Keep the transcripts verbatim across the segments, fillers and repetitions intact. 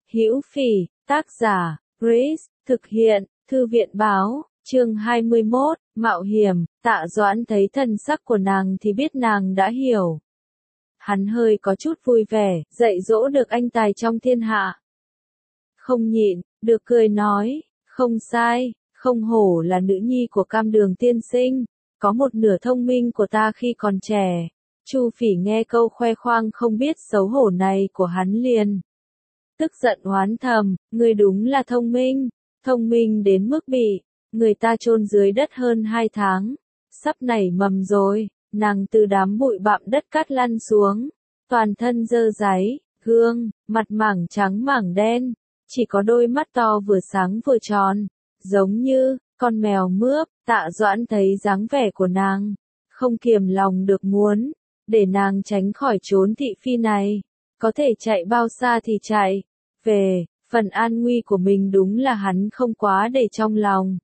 Hữu Phỉ, tác giả, Grace, thực hiện, Thư viện báo, chương hai mươi mốt, mạo hiểm, Tạ Doãn thấy thần sắc của nàng thì biết nàng đã hiểu. Hắn hơi có chút vui vẻ, dạy dỗ được anh tài trong thiên hạ. Không nhịn, được cười nói, không sai, không hổ là nữ nhi của Cam Đường tiên sinh, có một nửa thông minh của ta khi còn trẻ. Chu Phỉ nghe câu khoe khoang không biết xấu hổ này của hắn liền tức giận oán thầm, ngươi đúng là thông minh, thông minh đến mức bị người ta chôn dưới đất hơn hai tháng, sắp nảy mầm rồi. Nàng từ đám bụi bặm đất cát lăn xuống, toàn thân dơ dáy, gương, mặt mảng trắng mảng đen, chỉ có đôi mắt to vừa sáng vừa tròn, giống như con mèo mướp. Tạ Doãn thấy dáng vẻ của nàng, không kiềm lòng được muốn để nàng tránh khỏi chốn thị phi này, có thể chạy bao xa thì chạy. Về phần an nguy của mình đúng là hắn không quá để trong lòng.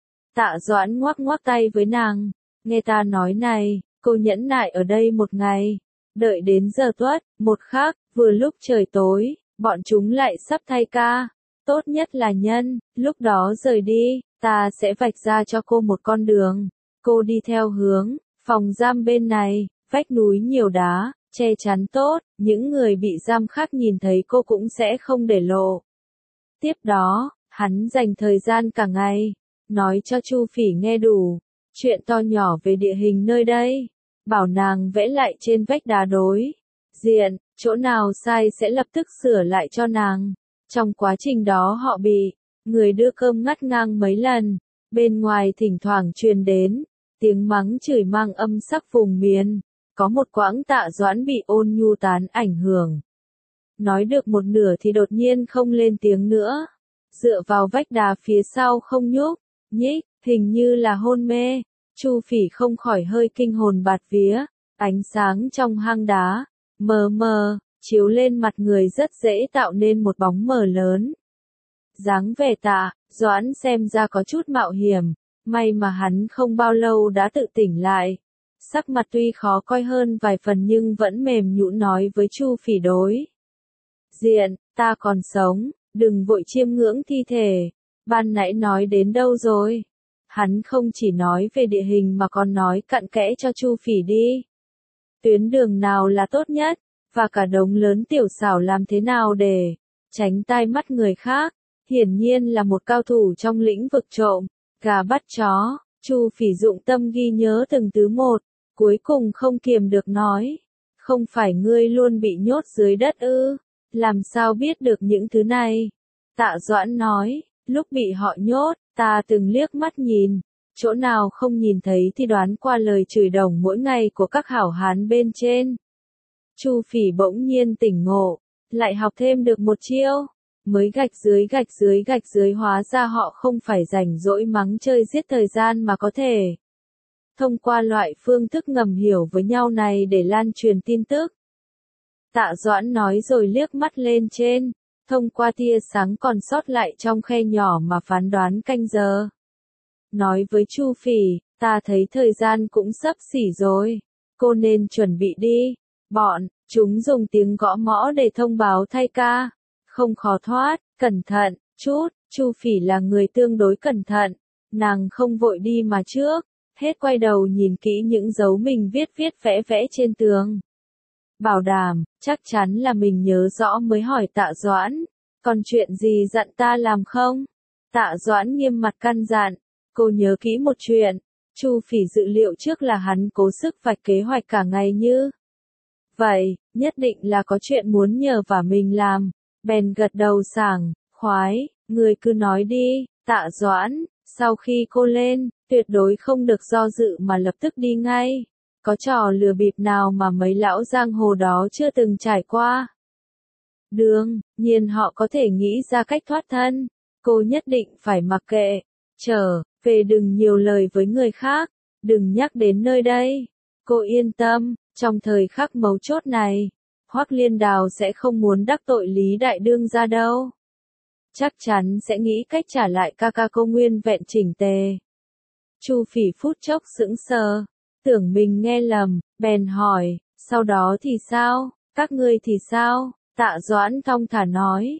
Tạ Doãn ngoắc ngoắc tay với nàng, nghe ta nói này, cô nhẫn nại ở đây một ngày, đợi đến giờ tuất, một khắc, vừa lúc trời tối, bọn chúng lại sắp thay ca, tốt nhất là nhân, lúc đó rời đi, ta sẽ vạch ra cho cô một con đường, cô đi theo hướng phòng giam bên này, vách núi nhiều đá, che chắn tốt, những người bị giam khác nhìn thấy cô cũng sẽ không để lộ. Tiếp đó, hắn dành thời gian cả ngày, nói cho Chu Phỉ nghe đủ chuyện to nhỏ về địa hình nơi đây, bảo nàng vẽ lại trên vách đá đối diện, chỗ nào sai sẽ lập tức sửa lại cho nàng. Trong quá trình đó họ bị người đưa cơm ngắt ngang mấy lần, bên ngoài thỉnh thoảng truyền đến tiếng mắng chửi mang âm sắc vùng miền. Có một quãng Tạ Doãn bị ôn nhu tán ảnh hưởng, nói được một nửa thì đột nhiên không lên tiếng nữa, dựa vào vách đá phía sau không nhúc nhích, hình như là hôn mê. Chu Phỉ không khỏi hơi kinh hồn bạt vía, ánh sáng trong hang đá mờ mờ chiếu lên mặt người rất dễ tạo nên một bóng mờ lớn. Dáng vẻ Tạ Doãn xem ra có chút mạo hiểm, may mà hắn không bao lâu đã tự tỉnh lại. Sắc mặt tuy khó coi hơn vài phần nhưng vẫn mềm nhũn nói với Chu Phỉ đối diện, ta còn sống, đừng vội chiêm ngưỡng thi thể, ban nãy nói đến đâu rồi? Hắn không chỉ nói về địa hình mà còn nói cặn kẽ cho Chu Phỉ đi. Tuyến đường nào là tốt nhất, và cả đống lớn tiểu xảo làm thế nào để tránh tai mắt người khác. Hiển nhiên là một cao thủ trong lĩnh vực trộm gà bắt chó. Chu Phỉ dụng tâm ghi nhớ từng thứ một, cuối cùng không kiềm được nói, không phải ngươi luôn bị nhốt dưới đất ư, làm sao biết được những thứ này? Tạ Doãn nói, lúc bị họ nhốt, ta từng liếc mắt nhìn, chỗ nào không nhìn thấy thì đoán qua lời chửi đồng mỗi ngày của các hảo hán bên trên. Chu Phỉ bỗng nhiên tỉnh ngộ, lại học thêm được một chiêu, mới gạch dưới gạch dưới gạch dưới hóa ra họ không phải rảnh rỗi mắng chơi giết thời gian mà có thể thông qua loại phương thức ngầm hiểu với nhau này để lan truyền tin tức. Tạ Doãn nói rồi liếc mắt lên trên, thông qua tia sáng còn sót lại trong khe nhỏ mà phán đoán canh giờ. Nói với Chu Phỉ, ta thấy thời gian cũng sắp xỉ rồi, cô nên chuẩn bị đi. Bọn chúng dùng tiếng gõ mõ để thông báo thay ca, không khó thoát, cẩn thận chút. Chu Phỉ là người tương đối cẩn thận, nàng không vội đi mà trước hết quay đầu nhìn kỹ những dấu mình viết viết vẽ vẽ trên tường. Bảo đảm, chắc chắn là mình nhớ rõ mới hỏi Tạ Doãn, còn chuyện gì dặn ta làm không? Tạ Doãn nghiêm mặt căn dặn, cô nhớ kỹ một chuyện. Chu Phỉ dự liệu trước là hắn cố sức vạch kế hoạch cả ngày như vậy, nhất định là có chuyện muốn nhờ vả mình làm, bèn gật đầu sảng khoái, người cứ nói đi. Tạ Doãn, sau khi cô lên, tuyệt đối không được do dự mà lập tức đi ngay. Có trò lừa bịp nào mà mấy lão giang hồ đó chưa từng trải qua? Đương nhiên họ có thể nghĩ ra cách thoát thân. Cô nhất định phải mặc kệ. Trở về đừng nhiều lời với người khác. Đừng nhắc đến nơi đây. Cô yên tâm, trong thời khắc mấu chốt này, Hoắc Liên Đào sẽ không muốn đắc tội Lý Đại Đương gia đâu. Chắc chắn sẽ nghĩ cách trả lại ca ca cô nguyên vẹn chỉnh tề. Chu Phỉ phút chốc sững sờ, tưởng mình nghe lầm, bèn hỏi, sau đó thì sao, các ngươi thì sao? Tạ Doãn thong thả nói,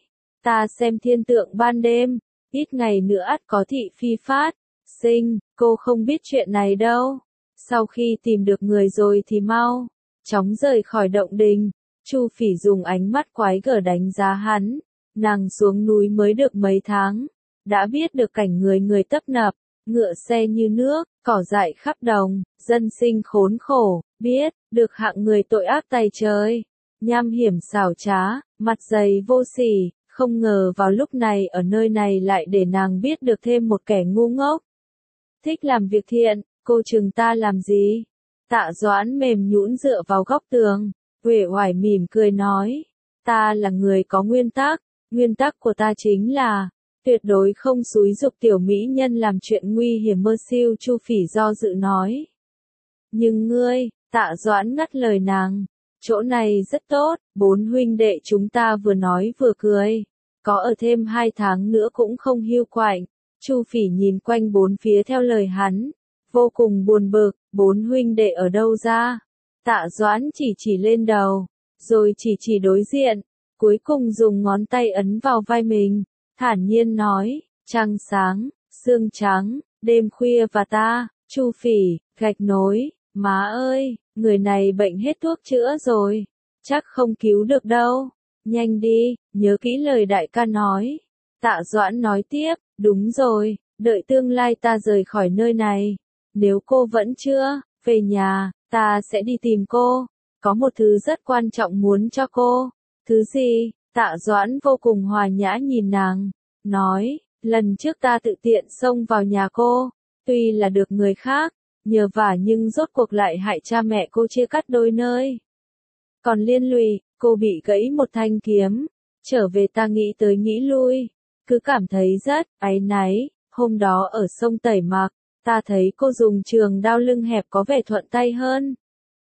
Ta xem thiên tượng ban đêm, ít ngày nữa ắt có thị phi phát sinh, cô không biết chuyện này đâu. Sau khi tìm được người rồi thì mau chóng rời khỏi động đình. Chu Phỉ dùng ánh mắt quái gở đánh giá hắn, nàng xuống núi mới được mấy tháng, đã biết được cảnh người người tấp nập, ngựa xe như nước, cỏ dại khắp đồng, dân sinh khốn khổ, biết được hạng người tội ác tày trời, nham hiểm xảo trá, mặt dày vô sỉ, không ngờ vào lúc này ở nơi này lại để nàng biết được thêm một kẻ ngu ngốc. Thích làm việc thiện, cô chừng ta làm gì? Tạ Doãn mềm nhũn dựa vào góc tường, uể oải mỉm cười nói, ta là người có nguyên tắc, nguyên tắc của ta chính là tuyệt đối không xúi giục tiểu mỹ nhân làm chuyện nguy hiểm mơ siêu. Chu Phỉ do dự nói. Nhưng ngươi, Tạ Doãn ngắt lời nàng, chỗ này rất tốt, bốn huynh đệ chúng ta vừa nói vừa cười, có ở thêm hai tháng nữa cũng không hiu quạnh. Chu Phỉ nhìn quanh bốn phía theo lời hắn, vô cùng buồn bực, bốn huynh đệ ở đâu ra? Tạ Doãn chỉ chỉ lên đầu, rồi chỉ chỉ đối diện, cuối cùng dùng ngón tay ấn vào vai mình, thản nhiên nói, trăng sáng, sương trắng, đêm khuya và ta. Chu Phỉ, gạch nối, má ơi, người này bệnh hết thuốc chữa rồi, chắc không cứu được đâu, nhanh đi, nhớ kỹ lời đại ca nói. Tạ Doãn nói tiếp, đúng rồi, đợi tương lai ta rời khỏi nơi này, nếu cô vẫn chưa về nhà, ta sẽ đi tìm cô, có một thứ rất quan trọng muốn cho cô. Thứ gì? Tạ Doãn vô cùng hòa nhã nhìn nàng, nói, lần trước ta tự tiện xông vào nhà cô, tuy là được người khác nhờ vả nhưng rốt cuộc lại hại cha mẹ cô chia cắt đôi nơi. Còn liên lụy, cô bị gãy một thanh kiếm, trở về ta nghĩ tới nghĩ lui, cứ cảm thấy rất áy náy. Hôm đó ở sông Tẩy Mạc, ta thấy cô dùng trường đao lưng hẹp có vẻ thuận tay hơn.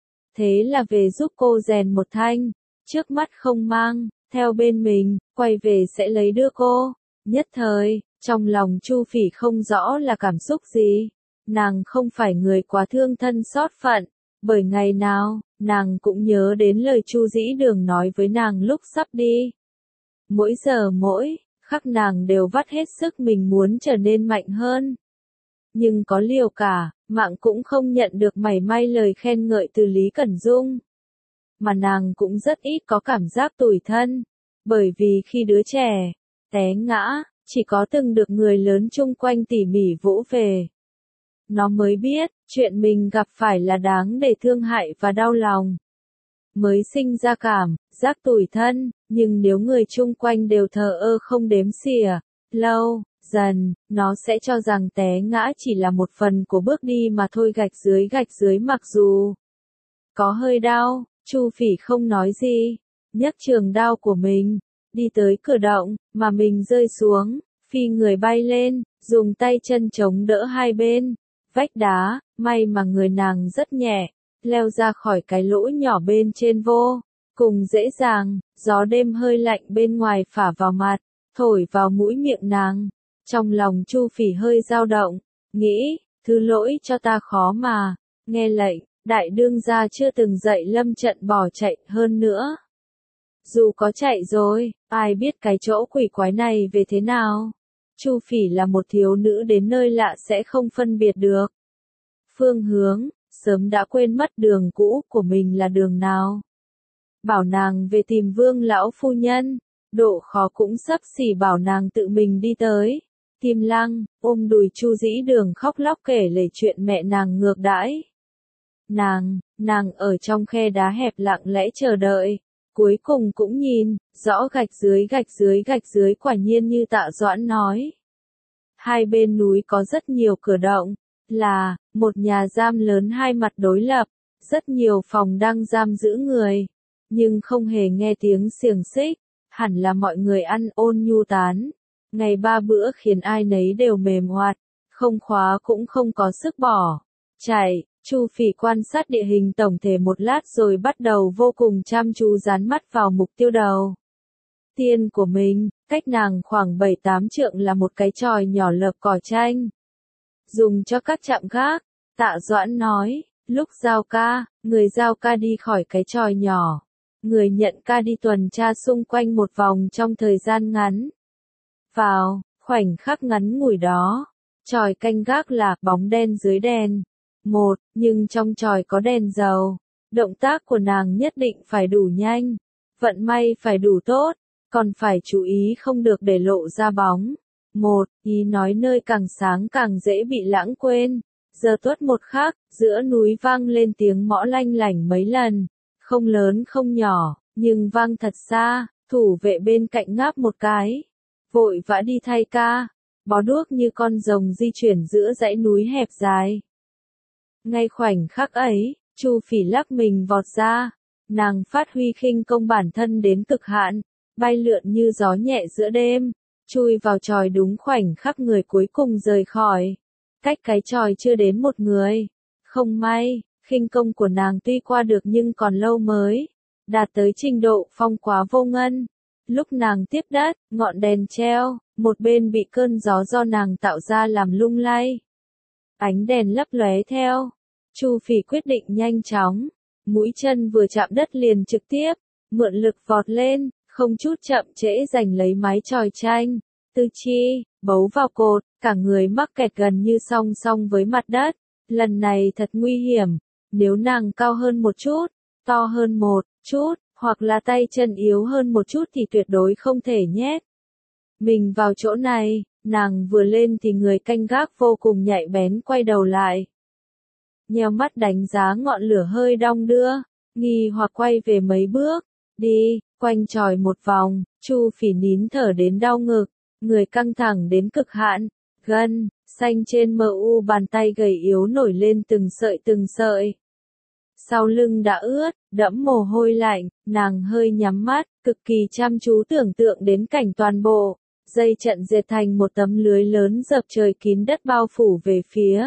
Thế là về giúp cô rèn một thanh, trước mắt không mang theo bên mình, quay về sẽ lấy đưa cô. Nhất thời, trong lòng Chu Phỉ không rõ là cảm xúc gì. Nàng không phải người quá thương thân xót phận, bởi ngày nào, nàng cũng nhớ đến lời Chu Dĩ Đường nói với nàng lúc sắp đi. Mỗi giờ mỗi khắc nàng đều vắt hết sức mình muốn trở nên mạnh hơn. Nhưng có liều cả, mạng cũng không nhận được mảy may lời khen ngợi từ Lý Cẩn Dung. Mà nàng cũng rất ít có cảm giác tủi thân, bởi vì khi đứa trẻ té ngã, chỉ có từng được người lớn chung quanh tỉ mỉ vỗ về. Nó mới biết, chuyện mình gặp phải là đáng để thương hại và đau lòng. Mới sinh ra cảm giác tủi thân, nhưng nếu người chung quanh đều thờ ơ không đếm xỉa, lâu dần, nó sẽ cho rằng té ngã chỉ là một phần của bước đi mà thôi. Gạch dưới gạch dưới mặc dù có hơi đau, Chu Phỉ không nói gì, nhấc trường đao của mình, đi tới cửa động, mà mình rơi xuống, phi người bay lên, dùng tay chân chống đỡ hai bên vách đá, may mà người nàng rất nhẹ, leo ra khỏi cái lỗ nhỏ bên trên vô cùng dễ dàng. Gió đêm hơi lạnh bên ngoài phả vào mặt, thổi vào mũi miệng nàng. Trong lòng Chu Phỉ hơi dao động, nghĩ, thứ lỗi cho ta khó mà, nghe lệnh, đại đương gia chưa từng dạy lâm trận bỏ chạy. Hơn nữa, dù có chạy rồi, ai biết cái chỗ quỷ quái này về thế nào. Chu Phỉ là một thiếu nữ đến nơi lạ sẽ không phân biệt được phương hướng, sớm đã quên mất đường cũ của mình là đường nào. Bảo nàng về tìm Vương lão phu nhân, độ khó cũng xấp xỉ bảo nàng tự mình đi tới. Kim Lăng ôm đùi Chu Dĩ Đường khóc lóc kể lể chuyện mẹ nàng ngược đãi nàng, nàng ở trong khe đá hẹp lặng lẽ chờ đợi, cuối cùng cũng nhìn rõ gạch dưới gạch dưới gạch dưới. Quả nhiên như Tạ Doãn nói, hai bên núi có rất nhiều cửa động, là một nhà giam lớn hai mặt đối lập, rất nhiều phòng đang giam giữ người, nhưng không hề nghe tiếng xiềng xích, hẳn là mọi người ăn ôn nhu tán, ngày ba bữa khiến ai nấy đều mềm hoạt, không khóa cũng không có sức bỏ chạy. Chu Phỉ quan sát địa hình tổng thể một lát rồi bắt đầu vô cùng chăm chú dán mắt vào mục tiêu đầu tiên của mình. Cách nàng khoảng bảy tám trượng là một cái chòi nhỏ lợp cỏ tranh, dùng cho các trạm gác. Tạ Doãn nói, lúc giao ca, người giao ca đi khỏi cái chòi nhỏ, người nhận ca đi tuần tra xung quanh một vòng trong thời gian ngắn. Vào, khoảnh khắc ngắn ngủi đó, chòi canh gác là bóng đen dưới đèn. Một, nhưng trong chòi có đèn dầu. Động tác của nàng nhất định phải đủ nhanh, vận may phải đủ tốt, còn phải chú ý không được để lộ ra bóng. Một, ý nói nơi càng sáng càng dễ bị lãng quên. Giờ tuất một khắc, giữa núi vang lên tiếng mõ lanh lảnh mấy lần, không lớn không nhỏ, nhưng vang thật xa. Thủ vệ bên cạnh ngáp một cái, vội vã đi thay ca. Bó đuốc như con rồng di chuyển giữa dãy núi hẹp dài. Ngay khoảnh khắc ấy, Chu Phỉ lắc mình vọt ra, nàng phát huy khinh công bản thân đến cực hạn, bay lượn như gió nhẹ giữa đêm, chui vào chòi đúng khoảnh khắc người cuối cùng rời khỏi. Cách cái chòi chưa đến một người. Không may, khinh công của nàng tuy qua được nhưng còn lâu mới đạt tới trình độ phong quá vô ngân. Lúc nàng tiếp đất, ngọn đèn treo, một bên bị cơn gió do nàng tạo ra làm lung lay. Ánh đèn lấp lóe theo. Chu Phỉ quyết định nhanh chóng, mũi chân vừa chạm đất liền trực tiếp, mượn lực vọt lên, không chút chậm trễ giành lấy mái chòi tranh. Tư chi, bấu vào cột, cả người mắc kẹt gần như song song với mặt đất. Lần này thật nguy hiểm, nếu nàng cao hơn một chút, to hơn một chút, hoặc là tay chân yếu hơn một chút thì tuyệt đối không thể nhét mình vào chỗ này. Nàng vừa lên thì người canh gác vô cùng nhạy bén quay đầu lại, nheo mắt đánh giá ngọn lửa hơi đong đưa, nghi hoặc quay về mấy bước, đi, quanh chòi một vòng. Chu Phỉ nín thở đến đau ngực, người căng thẳng đến cực hạn, gân xanh trên mờ u bàn tay gầy yếu nổi lên từng sợi từng sợi. Sau lưng đã ướt, đẫm mồ hôi lạnh, nàng hơi nhắm mắt, cực kỳ chăm chú tưởng tượng đến cảnh toàn bộ dây trận dệt thành một tấm lưới lớn dập trời kín đất bao phủ về phía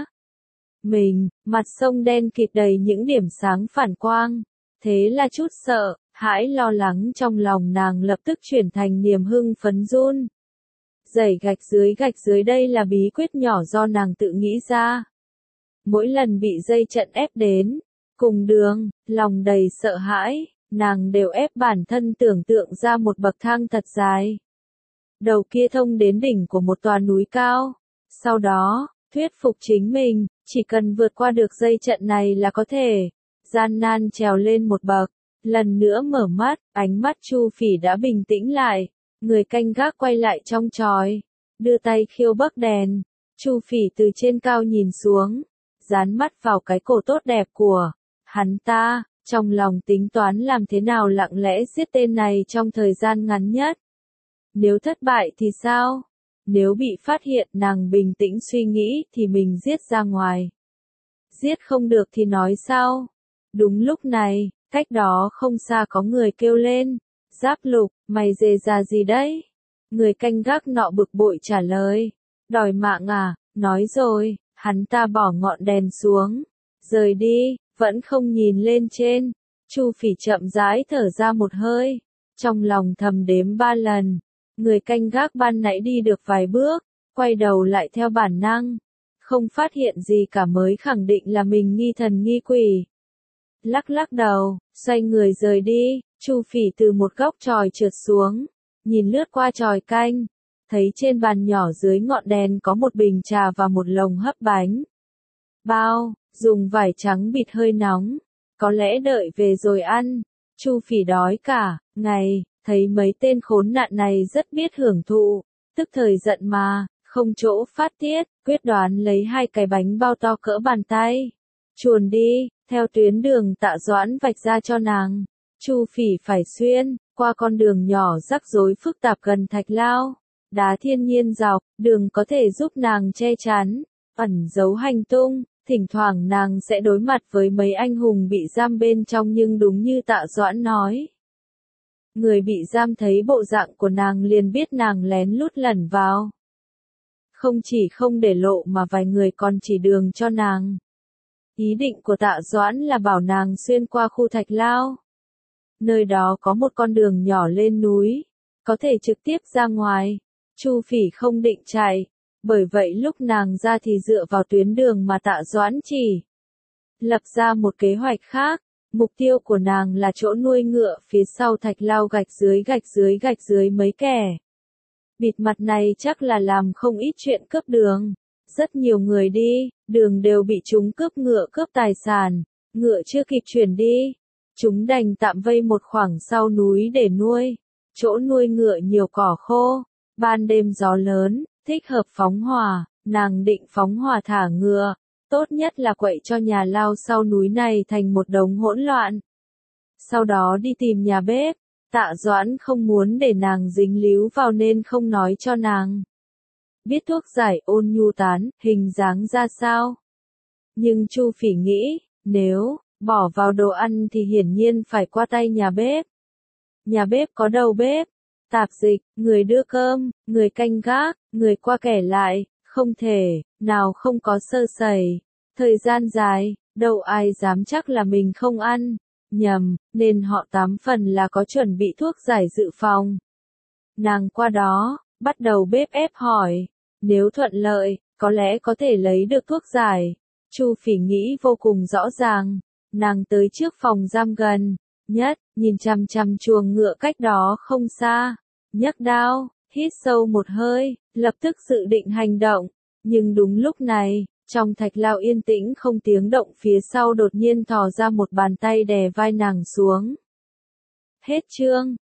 mình, mặt sông đen kịt đầy những điểm sáng phản quang. Thế là chút sợ, hãi lo lắng trong lòng nàng lập tức chuyển thành niềm hưng phấn run. Dãy gạch dưới gạch dưới đây là bí quyết nhỏ do nàng tự nghĩ ra. Mỗi lần bị dây trận ép đến cùng đường, lòng đầy sợ hãi, nàng đều ép bản thân tưởng tượng ra một bậc thang thật dài. Đầu kia thông đến đỉnh của một tòa núi cao. Sau đó, thuyết phục chính mình, chỉ cần vượt qua được dây trận này là có thể gian nan trèo lên một bậc. Lần nữa mở mắt, ánh mắt Chu Phỉ đã bình tĩnh lại. Người canh gác quay lại trong chòi, đưa tay khiêu bắc đèn. Chu Phỉ từ trên cao nhìn xuống, dán mắt vào cái cổ tốt đẹp của hắn ta, trong lòng tính toán làm thế nào lặng lẽ giết tên này trong thời gian ngắn nhất. Nếu thất bại thì sao? Nếu bị phát hiện, nàng bình tĩnh suy nghĩ, thì mình giết ra ngoài. Giết không được thì nói sao? Đúng lúc này, cách đó không xa có người kêu lên. Giáp Lục, mày dề ra gì đấy? Người canh gác nọ bực bội trả lời. Đòi mạng à? Nói rồi, hắn ta bỏ ngọn đèn xuống, rời đi, vẫn không nhìn lên trên. Chu Phỉ chậm rãi thở ra một hơi, trong lòng thầm đếm ba lần. Người canh gác ban nãy đi được vài bước, quay đầu lại theo bản năng, không phát hiện gì cả mới khẳng định là mình nghi thần nghi quỷ. Lắc lắc đầu, xoay người rời đi. Chu Phỉ từ một góc chòi trượt xuống, nhìn lướt qua chòi canh, thấy trên bàn nhỏ dưới ngọn đèn có một bình trà và một lồng hấp bánh bao, dùng vải trắng bịt hơi nóng, có lẽ đợi về rồi ăn. Chu Phỉ đói cả ngày, thấy mấy tên khốn nạn này rất biết hưởng thụ, tức thời giận mà, không chỗ phát tiết, quyết đoán lấy hai cái bánh bao to cỡ bàn tay, chuồn đi, theo tuyến đường Tạ Doãn vạch ra cho nàng. Chu Phỉ phải xuyên qua con đường nhỏ rắc rối phức tạp gần Thạch Lao, đá thiên nhiên dọc, đường có thể giúp nàng che chắn, ẩn giấu hành tung. Thỉnh thoảng nàng sẽ đối mặt với mấy anh hùng bị giam bên trong, nhưng đúng như Tạ Doãn nói, người bị giam thấy bộ dạng của nàng liền biết nàng lén lút lẩn vào. Không chỉ không để lộ mà vài người còn chỉ đường cho nàng. Ý định của Tạ Doãn là bảo nàng xuyên qua khu Thạch Lao. Nơi đó có một con đường nhỏ lên núi, có thể trực tiếp ra ngoài. Chu Phỉ không định chạy, bởi vậy lúc nàng ra thì dựa vào tuyến đường mà Tạ Doãn chỉ lập ra một kế hoạch khác. Mục tiêu của nàng là chỗ nuôi ngựa phía sau thạch lao gạch dưới gạch dưới gạch dưới mấy kẻ. Bịt mặt này chắc là làm không ít chuyện cướp đường. Rất nhiều người đi, đường đều bị chúng cướp ngựa cướp tài sản, ngựa chưa kịp chuyển đi. Chúng đành tạm vây một khoảng sau núi để nuôi. Chỗ nuôi ngựa nhiều cỏ khô, ban đêm gió lớn, thích hợp phóng hỏa, nàng định phóng hỏa thả ngựa. Tốt nhất là quậy cho nhà lao sau núi này thành một đống hỗn loạn. Sau đó đi tìm nhà bếp, Tạ Doãn không muốn để nàng dính líu vào nên không nói cho nàng. Biết thuốc giải ôn nhu tán, hình dáng ra sao? Nhưng Chu Phỉ nghĩ, nếu bỏ vào đồ ăn thì hiển nhiên phải qua tay nhà bếp. Nhà bếp có đầu bếp, tạp dịch, người đưa cơm, người canh gác, người qua kẻ lại, không thể, nào không có sơ sẩy. Thời gian dài, đâu ai dám chắc là mình không ăn, nhầm, nên họ tám phần là có chuẩn bị thuốc giải dự phòng. Nàng qua đó, bắt đầu bếp ép hỏi, nếu thuận lợi, có lẽ có thể lấy được thuốc giải. Chu Phỉ nghĩ vô cùng rõ ràng, nàng tới trước phòng giam gần nhất, nhìn chằm chằm chuồng ngựa cách đó không xa, nhấc đao, hít sâu một hơi, lập tức dự định hành động. Nhưng đúng lúc này, trong thạch lao yên tĩnh không tiếng động, phía sau đột nhiên thò ra một bàn tay đè vai nàng xuống. Hết chương.